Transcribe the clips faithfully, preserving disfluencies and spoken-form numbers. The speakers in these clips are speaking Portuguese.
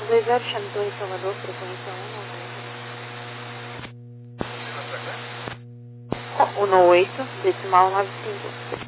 dois zero Xanadu em Salvador, frequência um nove oito, decimal nove cinco.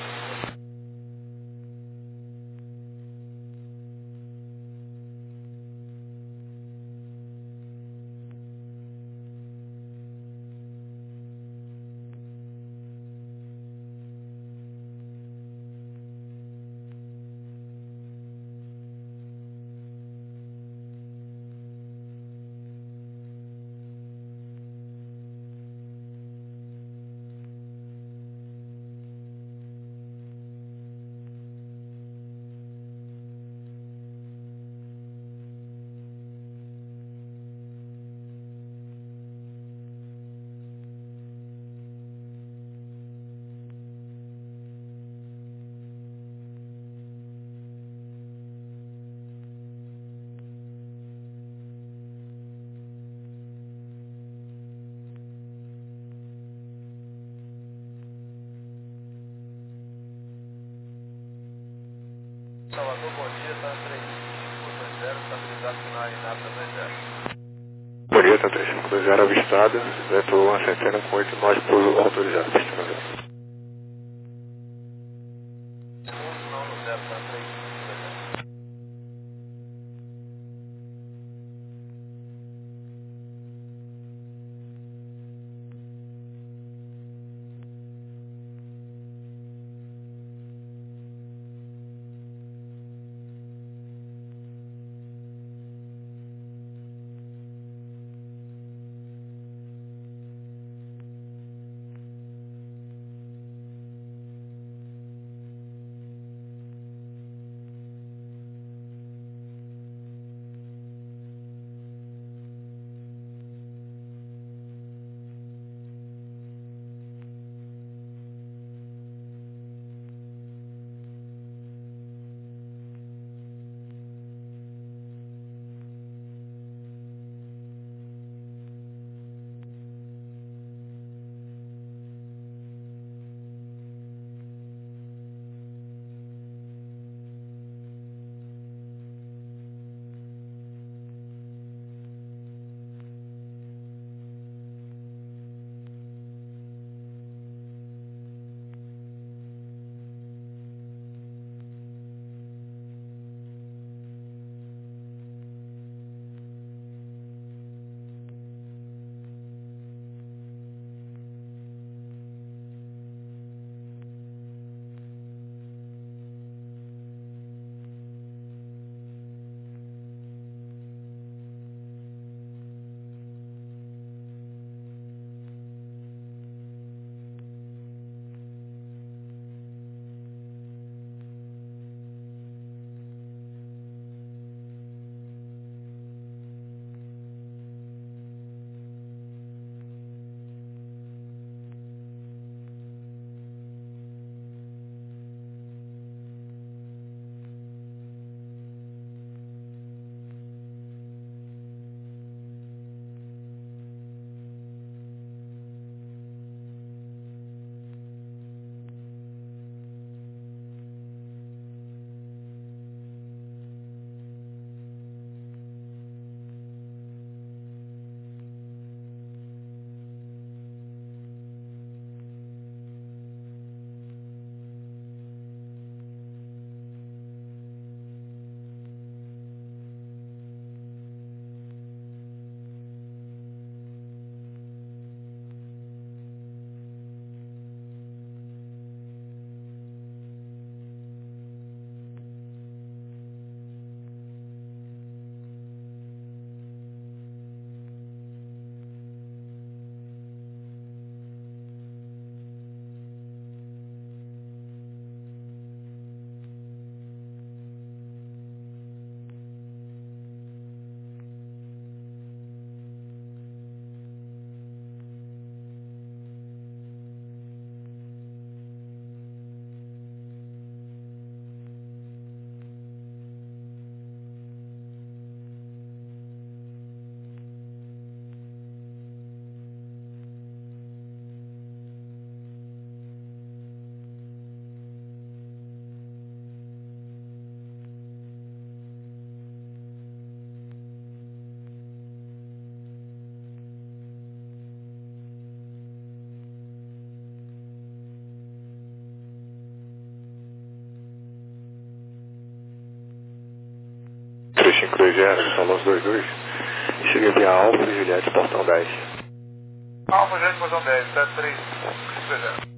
Salvador, bom dia, tá três cinco dois zero, estabilizado final em Nata dois zero. Bonita, três cinco dois zero avistada, vento uma centena com oito nós por autorizado. Segundo não no zero, tá três cinco dois zero. cinco dois zero, Salão dois dois. Cheguei via Alfa e Juliette, portão dez. Alfa, gente, portão dez, sete três cinco dois zero.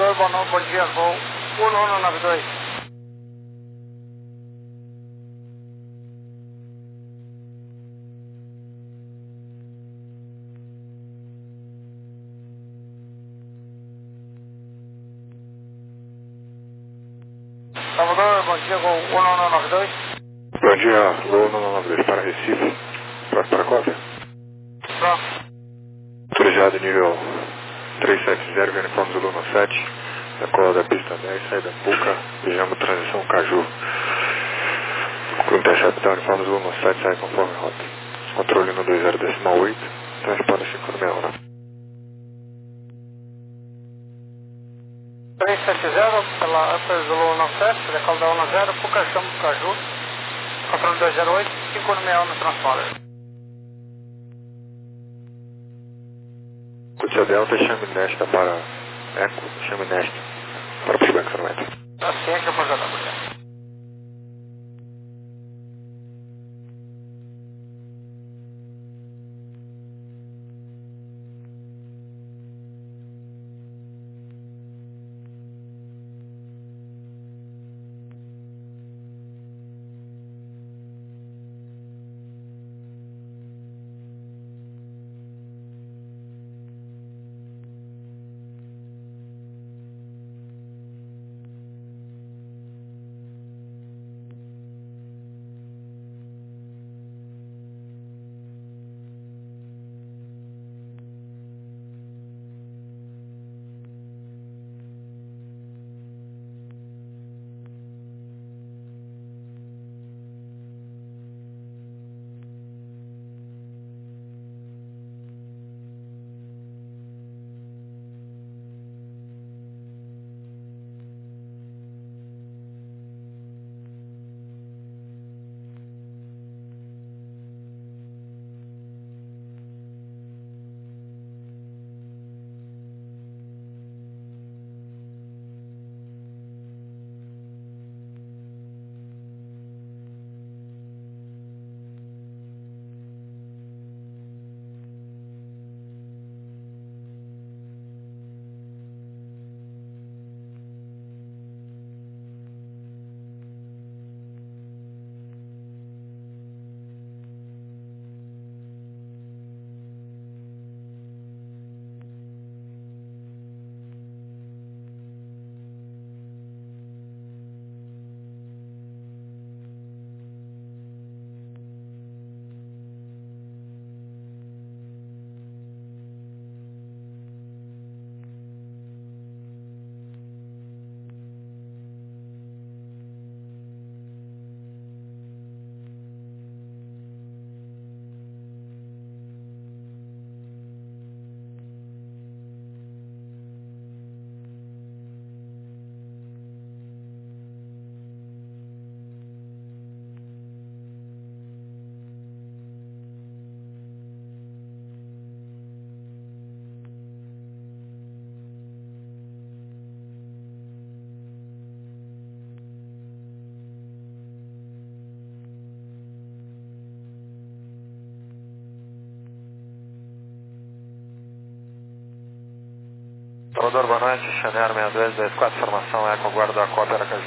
Salvador, bom, bom dia, voo um um nove dois. Salvador, bom dia, voo um um nove dois. Bom dia, Lua um um nove dois para Recife. Pronto para a cópia? Pronto. Autorizado nível trezentos e setenta, uniforme Zulu no sete, decola da pista dez, saída Puca, Pijama Transição Caju. Com interceptar, uniforme Zulu no sete, sai conforme rota. Controle no dois zero decimal oito, transponder cinco seis um. trezentos e setenta, pela Upper Zulu nove sete, decola da um zero, Puca, chama Caju. Controle dois zero oito, cinco seis um no transponder. Cutia Delta, chame nesta para Eco, chame nesta para o pushback instrumento. Ciência por J W. Salvador, boa noite, Chanel seis dois dois quatro, formação Eco, aguardo a cópia Aracaju.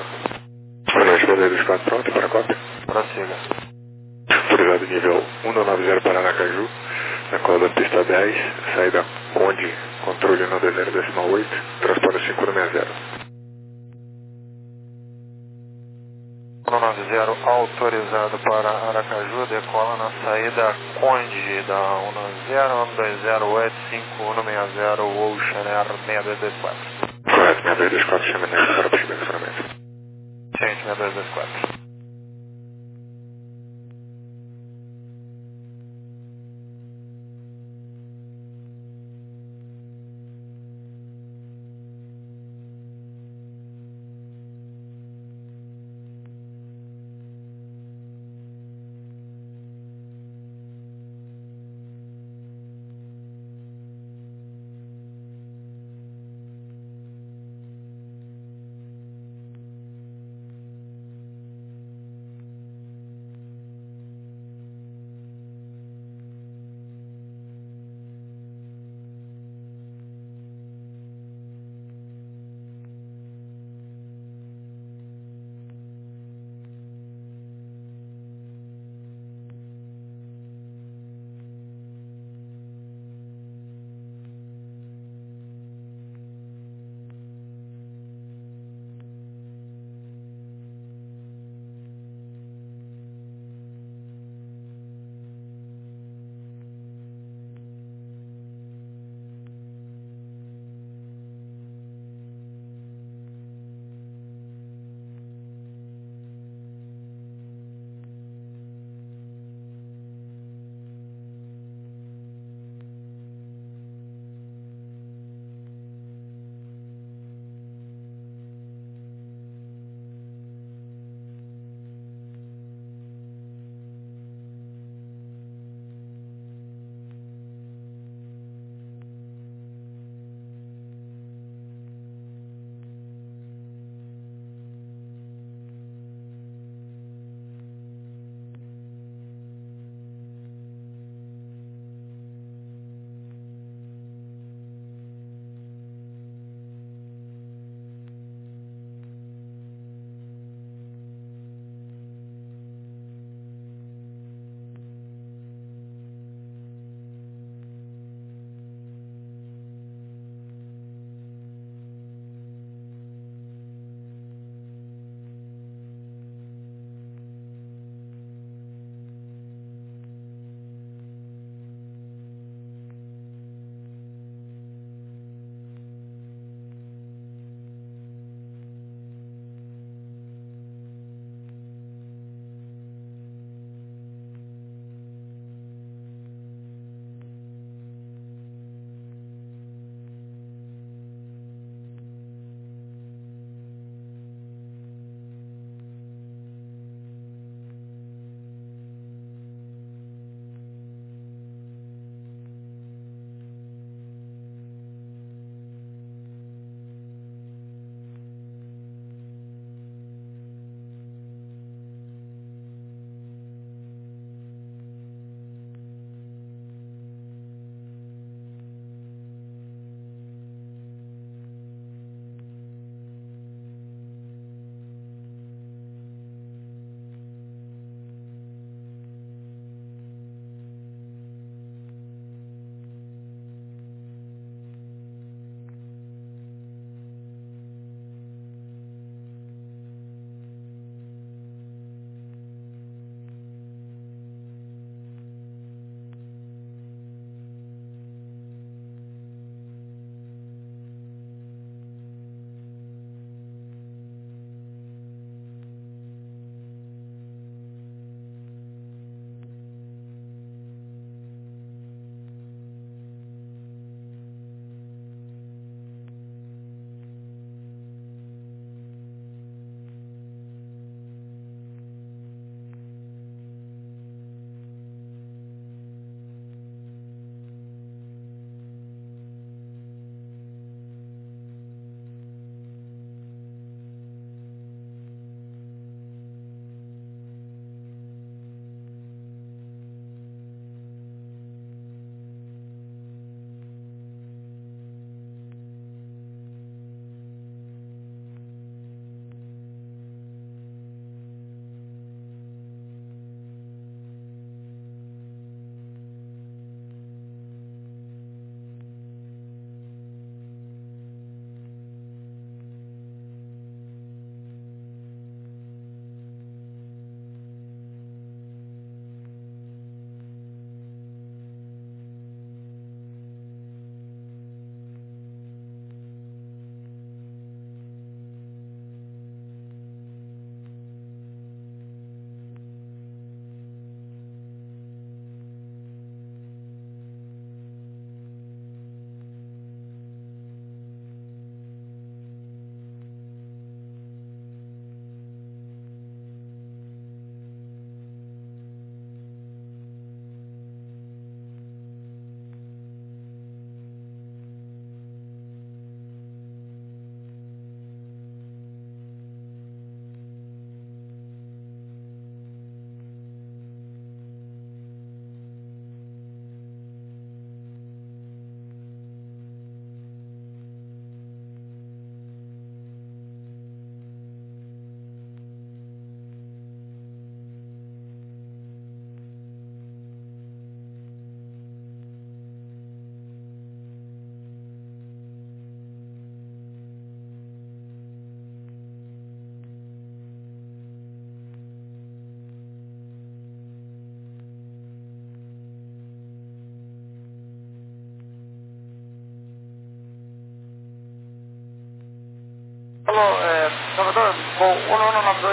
Boa noite, Bandeira dos quatro, pronto para a cópia? Prossiga. Autorizado nível um nove zero para Aracaju, decola da pista dez, saída Conde, controle no dois zero decimal oito, transponder cinco seis zero. um nove zero autorizado para Aracaju, decola na saída Conde da um zero, um dois zero oito, cinco um seis zero, Ocean Air seis dois dois quatro. Correto, seis dois dois quatro, chame nesta para o pushback instrumento. Gente, seis dois dois quatro.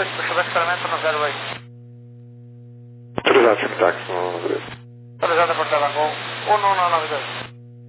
oito, puxou o experimento no zero oito. Autorizado, time táxi no um nove dois. Autorizado a portar Lagoa um um nove dois.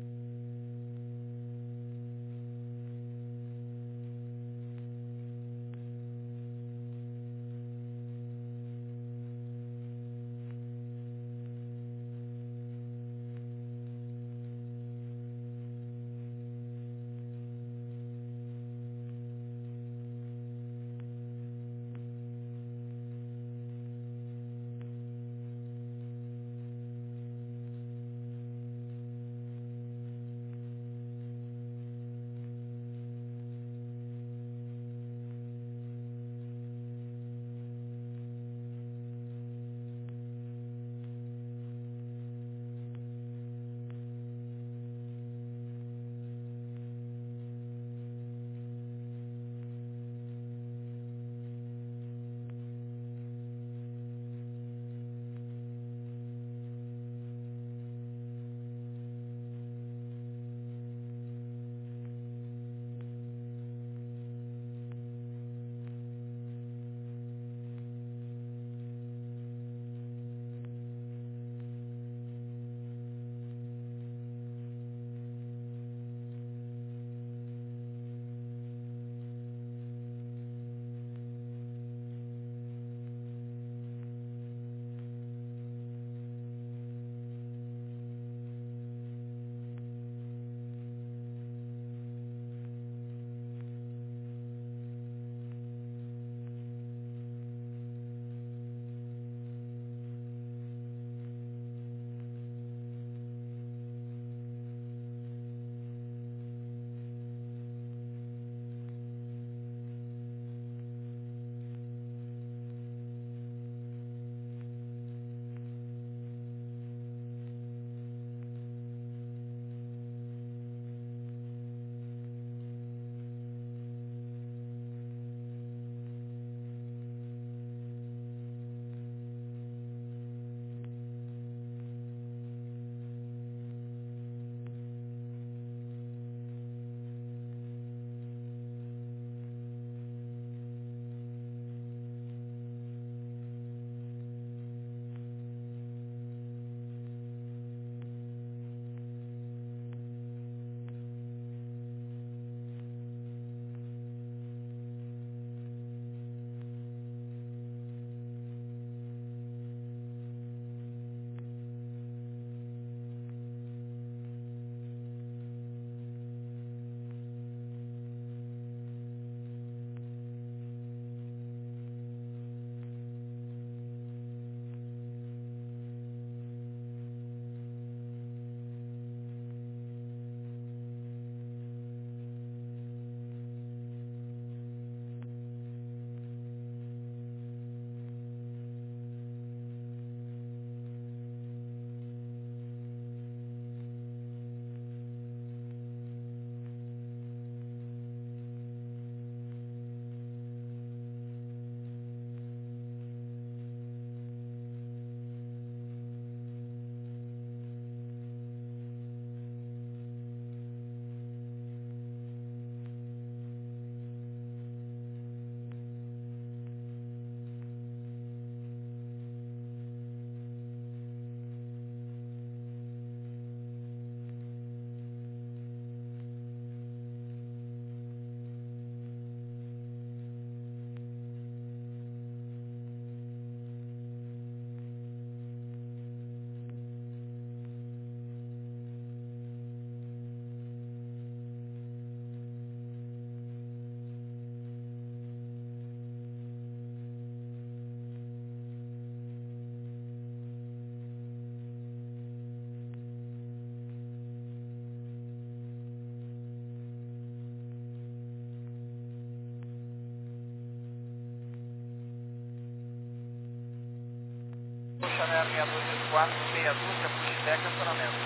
Chanel meia dúzia de quatro, meia dúzia, pushback, acionamento.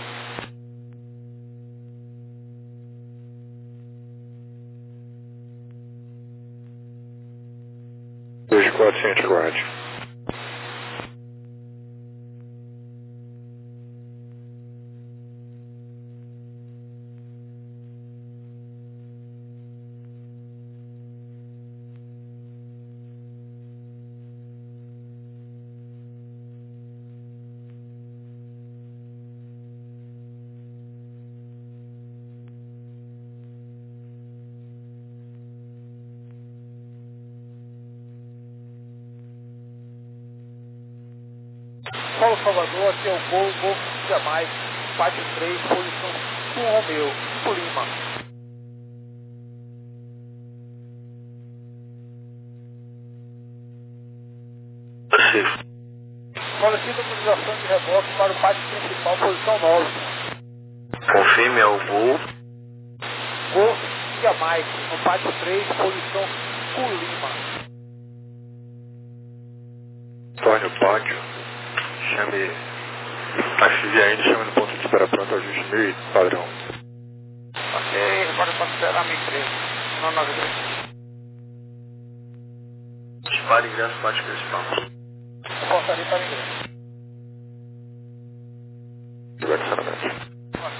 dois de quatrocentos, aguarde. Paulo Salvador, aqui é o Gol, Gol Jamaica, pátio três, posição cinco Romeu, cinco Lima. Solicita utilização de reboque para o pátio principal, posição nove. Confirme, é o Gol. Gol Jamaica, no pátio três, posição cinco Lima. Torne o pátio. Chame a X I N, chame no ponto de espera pronto, ajuste mil e padrão. Ok, agora pode esperar a minha empresa. Não, nove três. Dispare ingresso pátio principal. Portaria para ingresso. Adicionamento.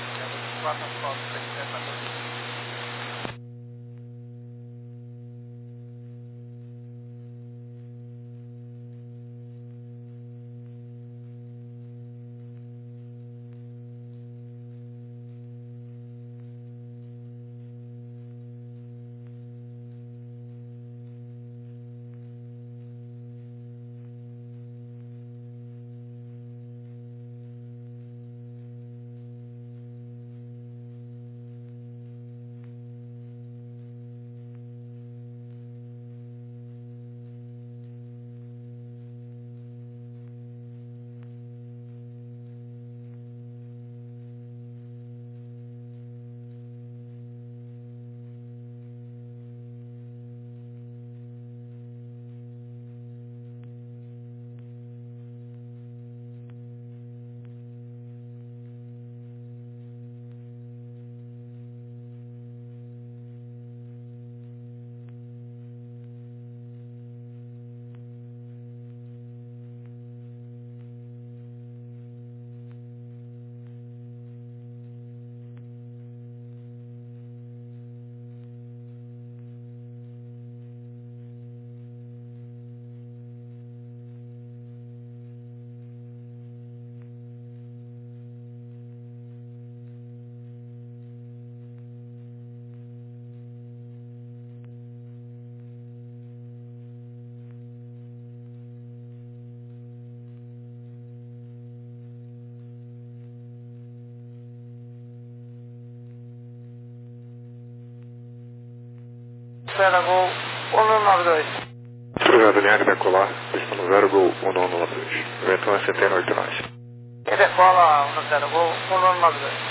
Espera, Gol um nove dois. Cruzado linha decolar, pista no zero, Gol um nove dois. Vento é setenta e oito nós. E decola um zero, Gol um nove dois.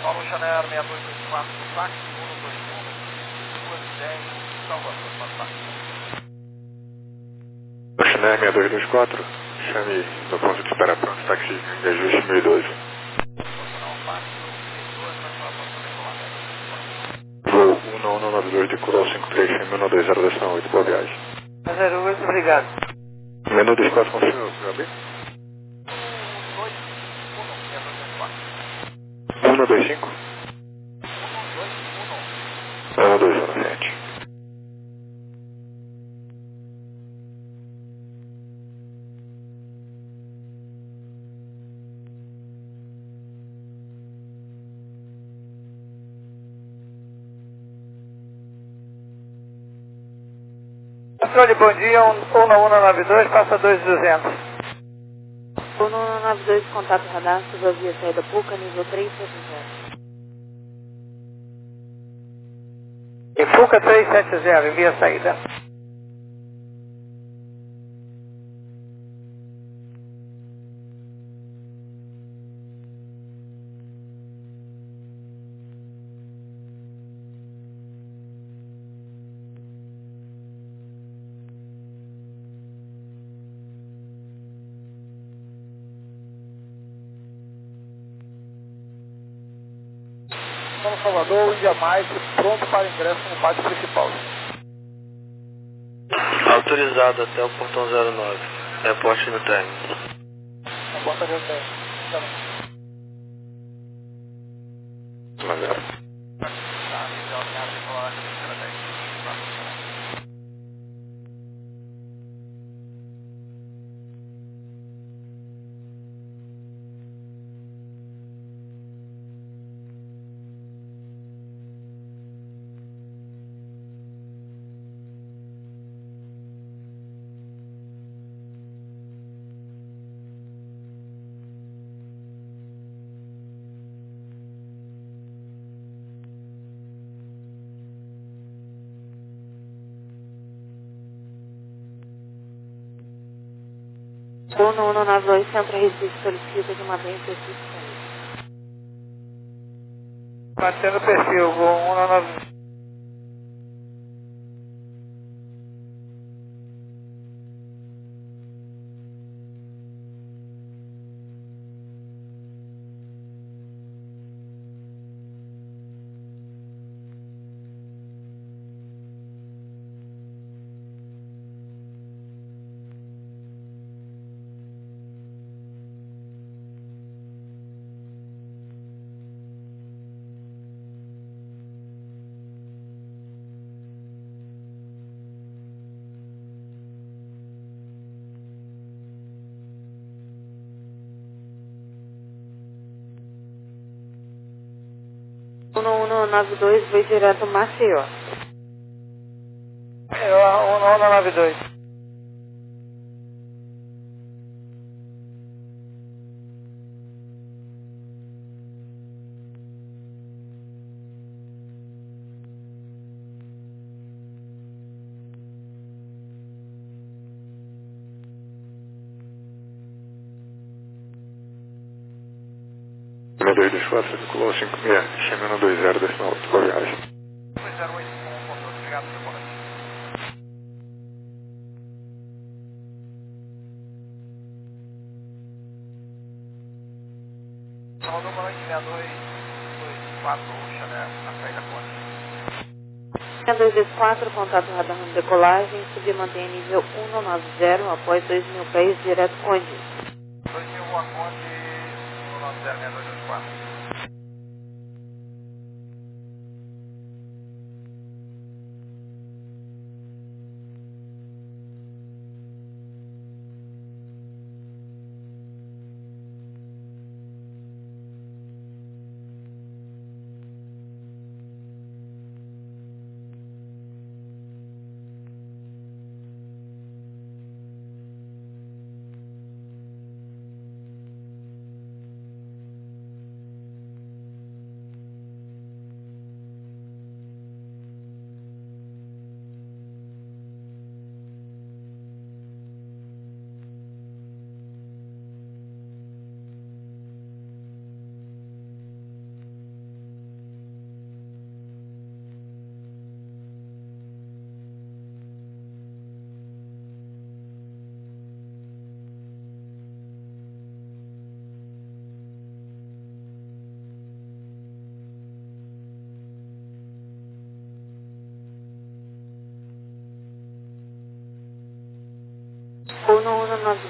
Paulo Chanel seis dois dois quatro do táxi, um dois um, duas dez, Salvador, para táxi. Chanel seis dois dois quatro, chame no ponto de espera pronto, táxi Ajuste mil e doze. Voo um um nove dois de Coral cinco três, chame um dois zero destino oito, boa viagem. zero oito, obrigado. Menu dois quatro, confirma, Gabi? um dois cinco? um dois zero sete. Controle, bom dia, um um nove dois, passa dois duzentos. um um nove dois, contato radar, via saída Puca, nível três sete zero. E Fuca três sete zero, envia a saída. São Salvador, um dia mais, pronto para ingresso no pátio principal. Autorizado até o portão zero nove. Reporte no término. Na porta do hotel. Maneiro. um um nove dois, Centro Recife, solicita que mantenha o perfil disponível. Mantendo o perfil, voo um nove. um um nove dois, vai direto Maceió. É, um nove dois. um dois dois quatro, Coral cinco seis, chame um dois zero destino oito, boa viagem. dois zero oito, obrigado, seu boletim. Salvador, boa noite, seis dois dois quatro, Chanel, na saída quanto? seis dois dois quatro, contato radar de decolagem, subir mantenha nível um nove zero, após dois mil pés, direto Conde. dois mil, Rua Conde, um nove zero, seis dois dois quatro.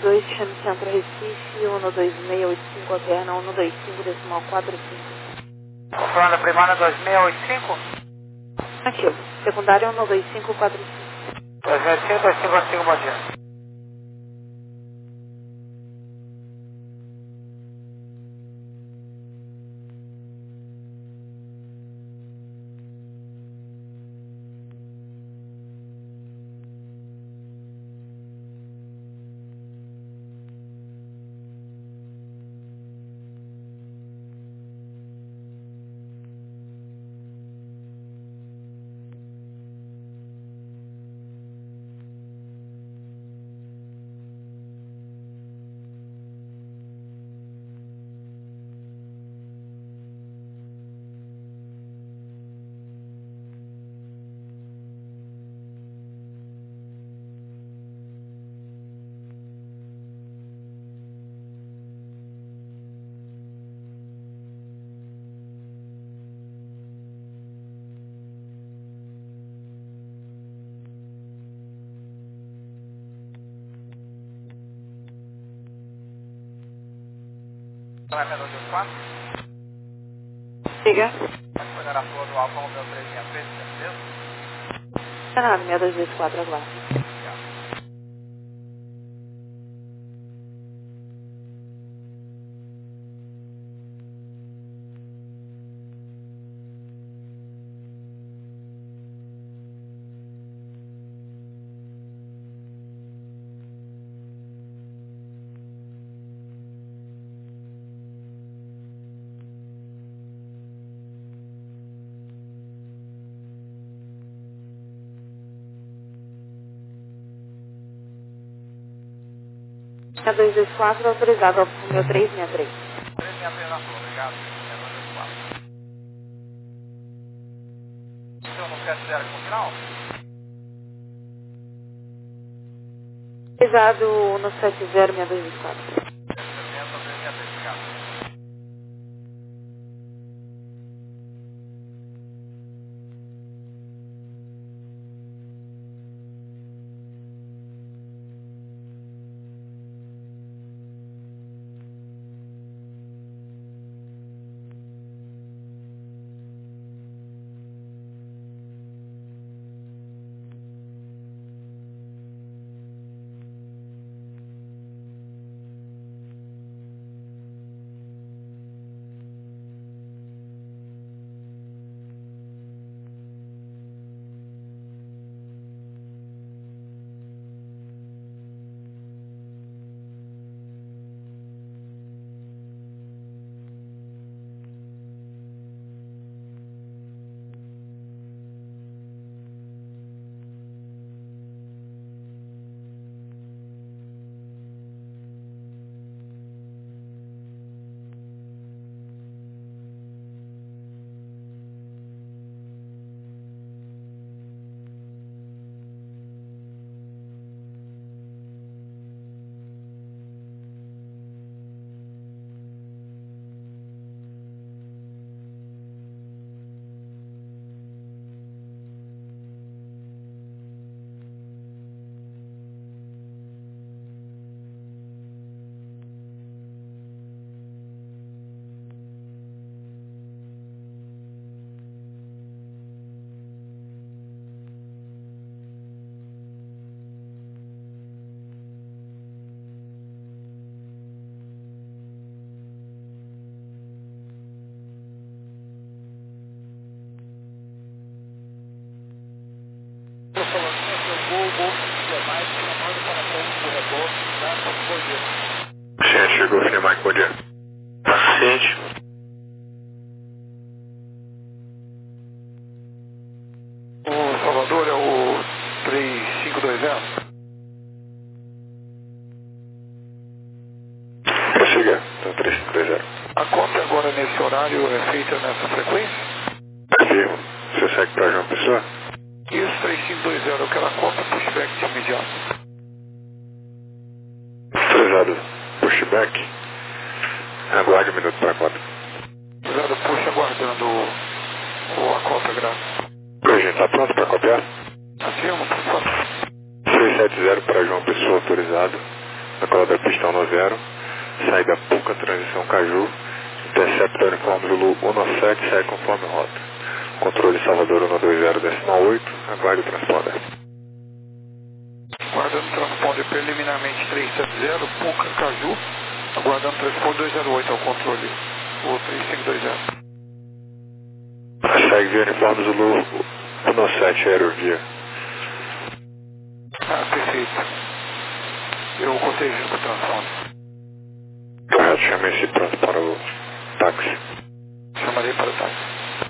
dois, chame Centro Recife, um dois seis oito cinco, alterna um dois cinco, decimal quatro cinco. Controlando a primária dois seis oito cinco? Ativo. Secundária um dois cinco quatro cinco. dois seis cinco, dois cinco quatro cinco, bom dia. Vai para dois dois quatro? Siga. Pode pegar a rua do Alfa Romeo três seis três, certeza? Canado seis dois dois quatro, aguarde. seis dois dois quatro, autorizado ao meu três seis três. três seis três na rua, obrigado. seis dois dois quatro. O senhor não quer dizer aqui no final? Autorizado no sete zero seis dois dois quatro. três seis três, obrigado. Paciente, chegou, Finemar, bom dia. Paciente. O Salvador é o três cinco dois zero? Prossiga, então três cinco dois zero. A conta agora nesse horário é feita nessa frequência? Firmo. Você segue para João Pessoa? Isso, três cinco dois zero, aquela conta pushback de imediato. Autorizado pushback. Aguarde um minuto para a conta. Autorizado push aguardando o, a conta grátis. Oi, gente, está pronto para copiar? Afirma, por favor. seis sete zero para João Pessoa, autorizado. decola da pista um zero, saída Puca, transição Caju, intercepta uniforme Zulu um sete, sai conforme rota. Controle Salvador um dois zero, decimal oito, aguarde o transponder. Aguardando transponder preliminarmente trezentos e setenta, Puca, Caju, aguardando transponder dois zero oito ao controle, o três cinco dois zero. Segue via uniforme Zulu um sete, aerovia. Ah, perfeito. Eu cortejo com o transponder. Correto, chame esse pronto para o táxi. Chamarei para o táxi.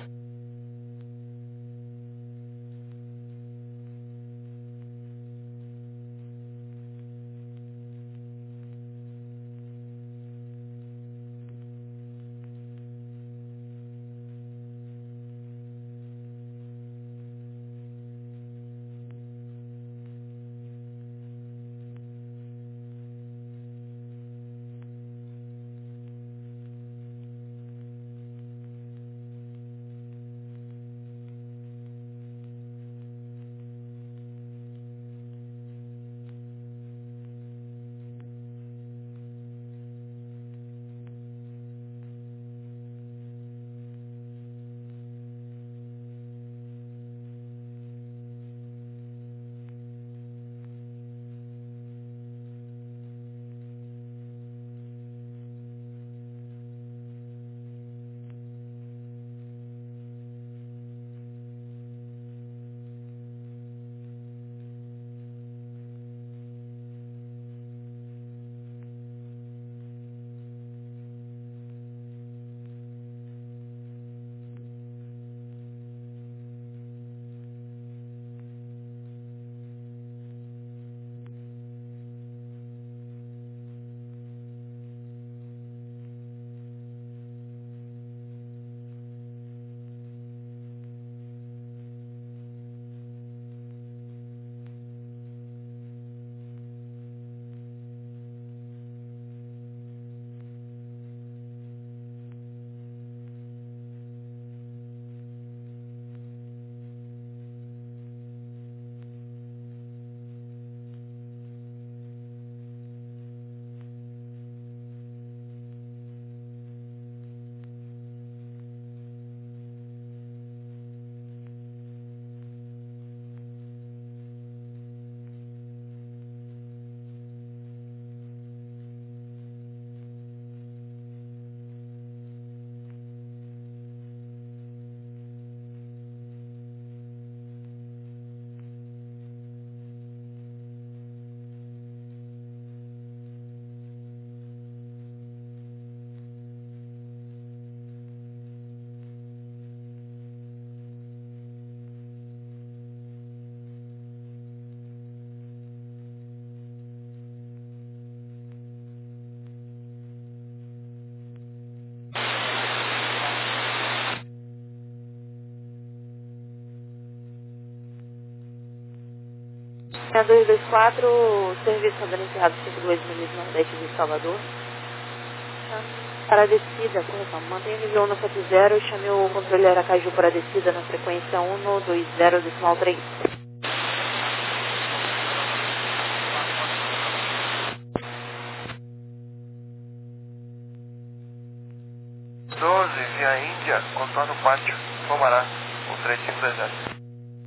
dois dois quatro, serviço andando encerrado cinco dois milhas nordeste de Salvador. Para a descida, correção, mantenha o nível um sete zero, chame o controle Aracaju para a descida na frequência um dois zero, decimal três. doze, via Índia, contorno pátio, Somará, o três cinco dois zero.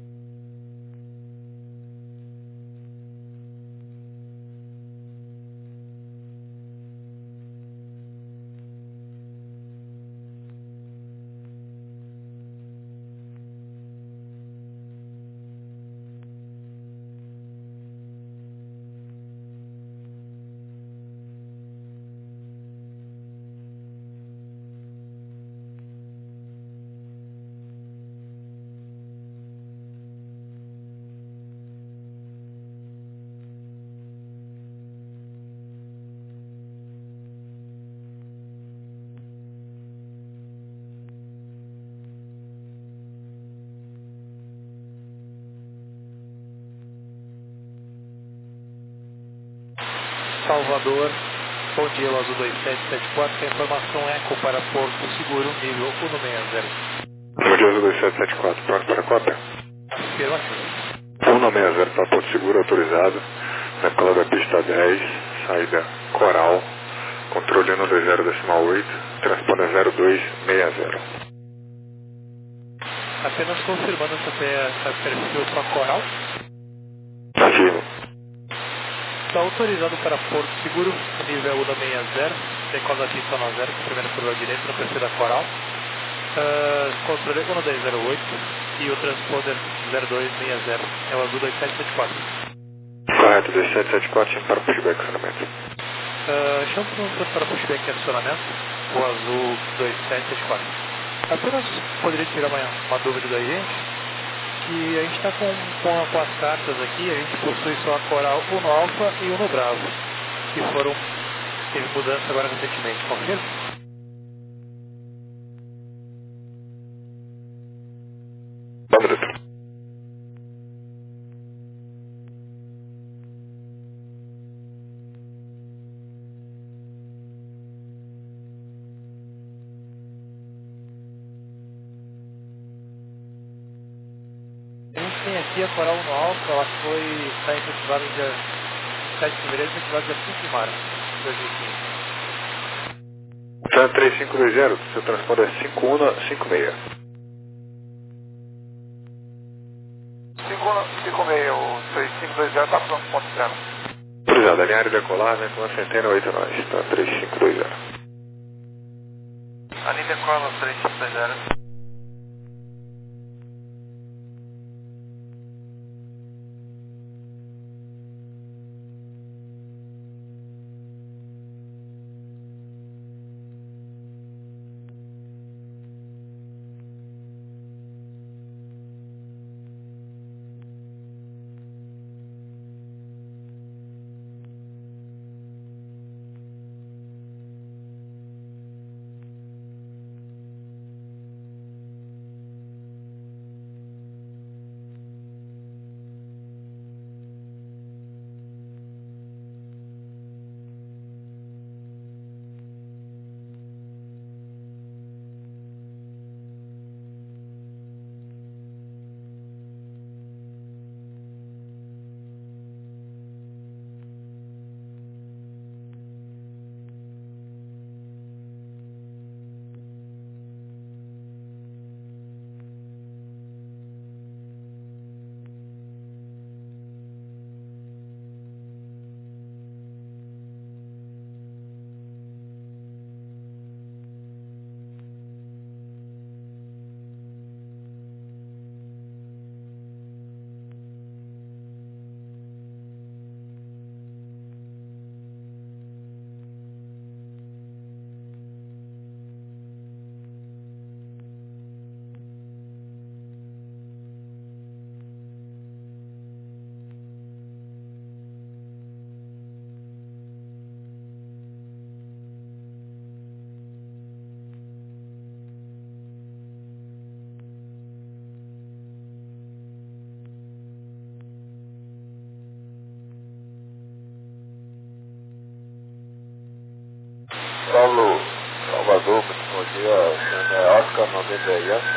Salvador, bom dia, Azul dois sete sete quatro, a informação Eco para Porto Seguro, nível um seis zero. Bom dia, Azul dois sete sete quatro, pronto para a cópia? Afirmativo. um seis zero para Porto Seguro, autorizado, decola da pista dez, saída Coral, controle um dois zero decimal oito, transponder zero dois seis zero. Apenas confirmando se essa perfil para Coral. Afirmo. Está autorizado para Porto Seguro, nível um seis zero, decola da pista um zero, com a primeira curva direita no perfil da Coral. Uh, controle um dois zero oito e o transponder zero dois seis zero, é o azul dois sete sete quatro. Correto, dois sete sete quatro, chame para pushback acionamento. Uh, chame para pushback e acionamento, o azul dois sete sete quatro. Apenas poderia tirar uma, uma dúvida da gente, que a gente está com, com, com as cartas aqui, a gente possui só a Coral um no Alfa e um no Bravo, que foram, teve mudança agora recentemente, confirma? A gente tem aqui a Coral no Alfa, ela foi, está efetivada dia sete de fevereiro, efetivada dia cinco de março de dois mil e quinze. Tá três cinco dois zero, seu transponder é cinco um cinco seis. cinco seis, o três cinco dois zero está pronto, ponto zero. Autorizado, alinhar e decolar, vem com uma centena oito nós, tá três cinco dois zero. Ali decola três cinco dois zero. Paulo, Salvador, muito bom dia, chama é Oscar noventa e um.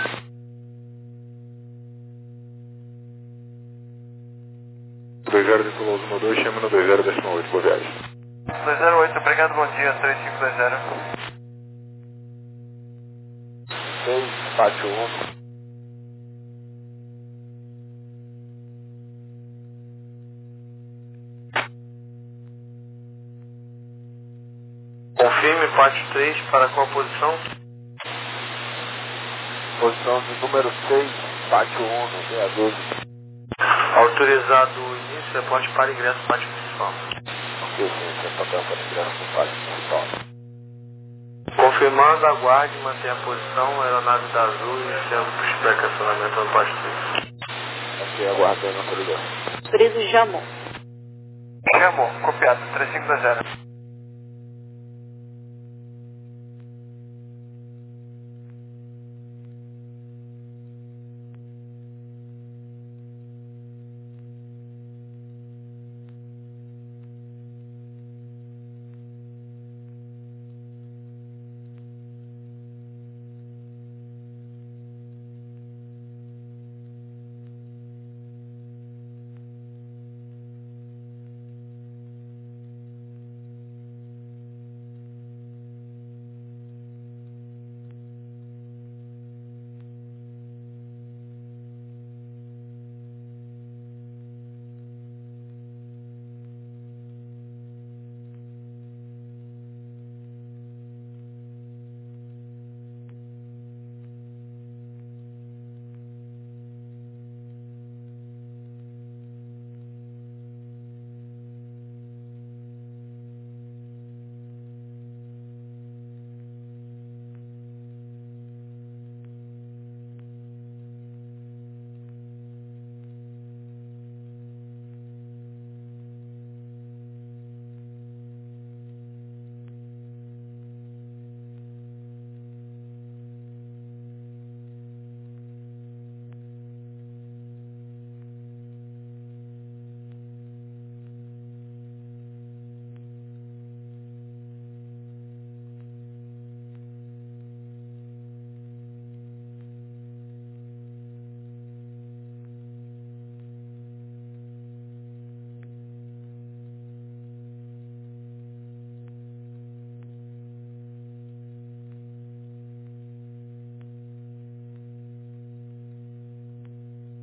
dois zero decolou um dois, chama no dois zero decimal oito, boa viagem. dois zero oito, obrigado, bom dia, três cinco dois zero. seis quatro um. Confirme, parte três, para qual posição? Posição de número seis quatro um, seis doze. Autorizado o início, reporte para ingresso, parte principal. Ok, sim, sem papel para ingresso no parte principal. Confirmando, aguarde, mantenha a posição, aeronave da Azul, iniciando pushback acionamento no parte três. Ok, aguardando a autoridade. Preso Jamon. Chamou, copiado, três cinco dois zero.